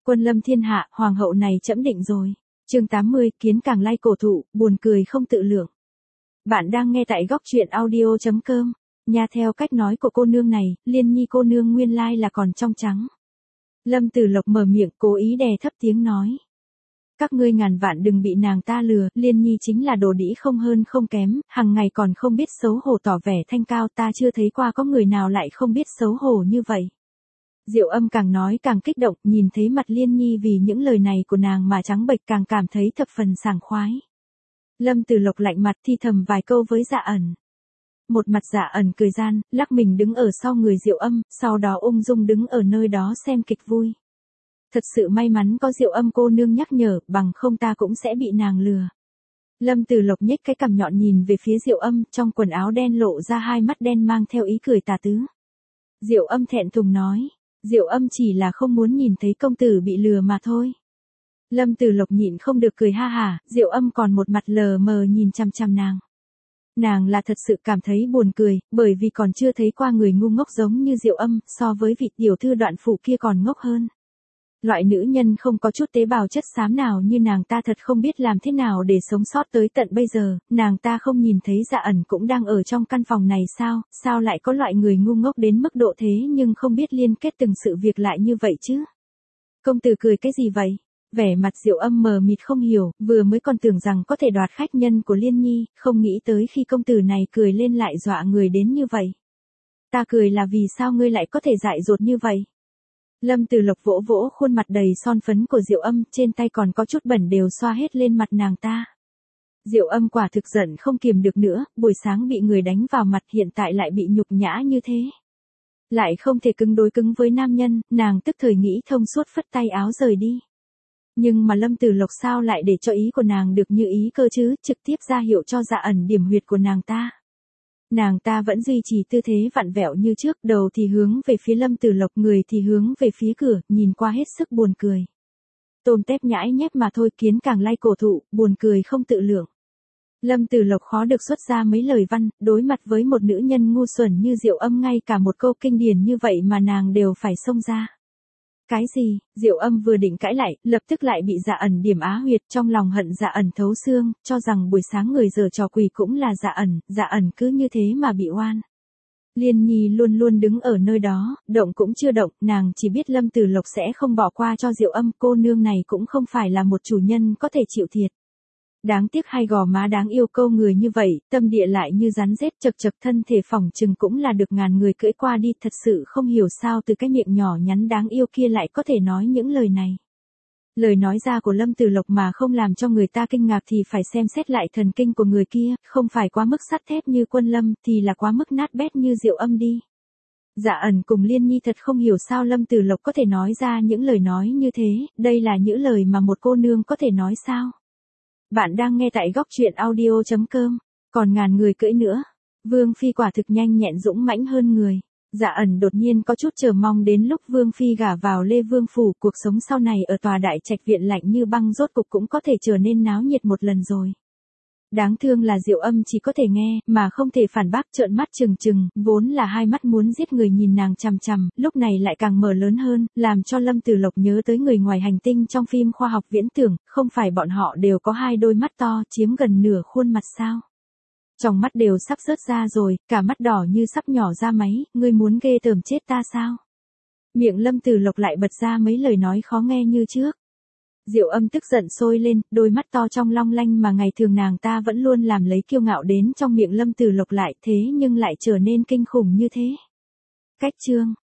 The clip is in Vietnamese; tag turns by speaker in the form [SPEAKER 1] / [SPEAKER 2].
[SPEAKER 1] Quân lâm thiên hạ, hoàng hậu này trẫm định rồi. Chương 80, kiến càng lai cổ thụ, buồn cười không tự lượng. Bạn đang nghe tại góc truyện audio.com. Nha, theo cách nói của cô nương này, Liên Nhi cô nương nguyên lai là còn trong trắng. Lâm Tử Lộc mở miệng cố ý đè thấp tiếng nói. Các ngươi ngàn vạn đừng bị nàng ta lừa, Liên Nhi chính là đồ đĩ không hơn không kém, hằng ngày còn không biết xấu hổ tỏ vẻ thanh cao, ta chưa thấy qua có người nào lại không biết xấu hổ như vậy. Diệu Âm càng nói càng kích động, nhìn thấy mặt Liên Nhi vì những lời này của nàng mà trắng bệch càng cảm thấy thập phần sảng khoái. Lâm Tử Lộc lạnh mặt thi thầm vài câu với Dạ Ẩn. Một mặt Dạ Ẩn cười gian, lắc mình đứng ở sau người Diệu Âm, sau đó ung dung đứng ở nơi đó xem kịch vui. Thật sự may mắn có Diệu Âm cô nương nhắc nhở, bằng không ta cũng sẽ bị nàng lừa. Lâm Tử Lộc nhếch cái cằm nhọn nhìn về phía Diệu Âm, trong quần áo đen lộ ra hai mắt đen mang theo ý cười tà tứ. Diệu Âm thẹn thùng nói, Diệu Âm chỉ là không muốn nhìn thấy công tử bị lừa mà thôi. Lâm Tử Lộc nhịn không được cười ha hả, Diệu Âm còn một mặt lờ mờ nhìn chằm chằm nàng. Nàng là thật sự cảm thấy buồn cười, bởi vì còn chưa thấy qua người ngu ngốc giống như Diệu Âm, so với vị tiểu thư Đoạn Phủ kia còn ngốc hơn. Loại nữ nhân không có chút tế bào chất xám nào như nàng ta thật không biết làm thế nào để sống sót tới tận bây giờ, nàng ta không nhìn thấy Dạ Ẩn cũng đang ở trong căn phòng này sao lại có loại người ngu ngốc đến mức độ thế nhưng không biết liên kết từng sự việc lại như vậy chứ. Công tử cười cái gì vậy? Vẻ mặt Diệu Âm mờ mịt không hiểu, vừa mới còn tưởng rằng có thể đoạt khách nhân của Liên Nhi, không nghĩ tới khi công tử này cười lên lại dọa người đến như vậy. Ta cười là vì sao ngươi lại có thể dại dột như vậy? Lâm Tử Lộc vỗ vỗ khuôn mặt đầy son phấn của Diệu Âm, trên tay còn có chút bẩn đều xoa hết lên mặt nàng ta. Diệu Âm quả thực giận không kiềm được nữa, buổi sáng bị người đánh vào mặt hiện tại lại bị nhục nhã như thế. Lại không thể cứng đối cứng với nam nhân, nàng tức thời nghĩ thông suốt phất tay áo rời đi. Nhưng mà Lâm Tử Lộc sao lại để cho ý của nàng được như ý cơ chứ, trực tiếp ra hiệu cho Dạ Ẩn điểm huyệt của nàng ta. Nàng ta vẫn duy trì tư thế vặn vẹo như trước, đầu thì hướng về phía Lâm Tử Lộc, người thì hướng về phía cửa, nhìn qua hết sức buồn cười. Tôm tép nhãi nhép mà thôi, kiến càng lai cổ thụ, buồn cười không tự lượng. Lâm Tử Lộc khó được xuất ra mấy lời văn, đối mặt với một nữ nhân ngu xuẩn như Diệu Âm ngay cả một câu kinh điển như vậy mà nàng đều phải xông ra. Cái gì? Diệu Âm vừa định cãi lại, lập tức lại bị Dạ Ẩn điểm á huyệt, trong lòng hận Dạ Ẩn thấu xương, cho rằng buổi sáng người giở trò quỷ cũng là Dạ Ẩn cứ như thế mà bị oan. Liên Nhi luôn luôn đứng ở nơi đó, động cũng chưa động, nàng chỉ biết Lâm Tử Lộc sẽ không bỏ qua cho Diệu Âm, cô nương này cũng không phải là một chủ nhân có thể chịu thiệt. Đáng tiếc hai gò má đáng yêu câu người như vậy, tâm địa lại như rắn rết chật chật, thân thể phỏng chừng cũng là được ngàn người cưỡi qua đi, thật sự không hiểu sao từ cái miệng nhỏ nhắn đáng yêu kia lại có thể nói những lời này. Lời nói ra của Lâm Tử Lộc mà không làm cho người ta kinh ngạc thì phải xem xét lại thần kinh của người kia, không phải quá mức sắt thép như Quân Lâm thì là quá mức nát bét như Diệu Âm đi. Dạ Ẩn cùng Liên Nhi thật không hiểu sao Lâm Tử Lộc có thể nói ra những lời nói như thế, đây là những lời mà một cô nương có thể nói sao? Bạn đang nghe tại góc truyện audio.com, còn ngàn người cưỡi nữa. Vương Phi quả thực nhanh nhẹn dũng mãnh hơn người. Dạ Ẩn đột nhiên có chút chờ mong đến lúc Vương Phi gả vào Lê Vương Phủ, cuộc sống sau này ở tòa đại trạch viện lạnh như băng rốt cục cũng có thể trở nên náo nhiệt một lần rồi. Đáng thương là Diệu Âm chỉ có thể nghe, mà không thể phản bác, trợn mắt trừng trừng, vốn là hai mắt muốn giết người nhìn nàng chằm chằm, lúc này lại càng mở lớn hơn, làm cho Lâm Tử Lộc nhớ tới người ngoài hành tinh trong phim khoa học viễn tưởng, không phải bọn họ đều có hai đôi mắt to, chiếm gần nửa khuôn mặt sao? Trong mắt đều sắp rớt ra rồi, cả mắt đỏ như sắp nhỏ ra máy, ngươi muốn ghê tởm chết ta sao? Miệng Lâm Tử Lộc lại bật ra mấy lời nói khó nghe như trước. Diệu Âm tức giận sôi lên, đôi mắt to trong long lanh mà ngày thường nàng ta vẫn luôn làm lấy kiêu ngạo đến trong miệng Lâm Tử Lộc lại thế nhưng lại trở nên kinh khủng như thế. Cách chương,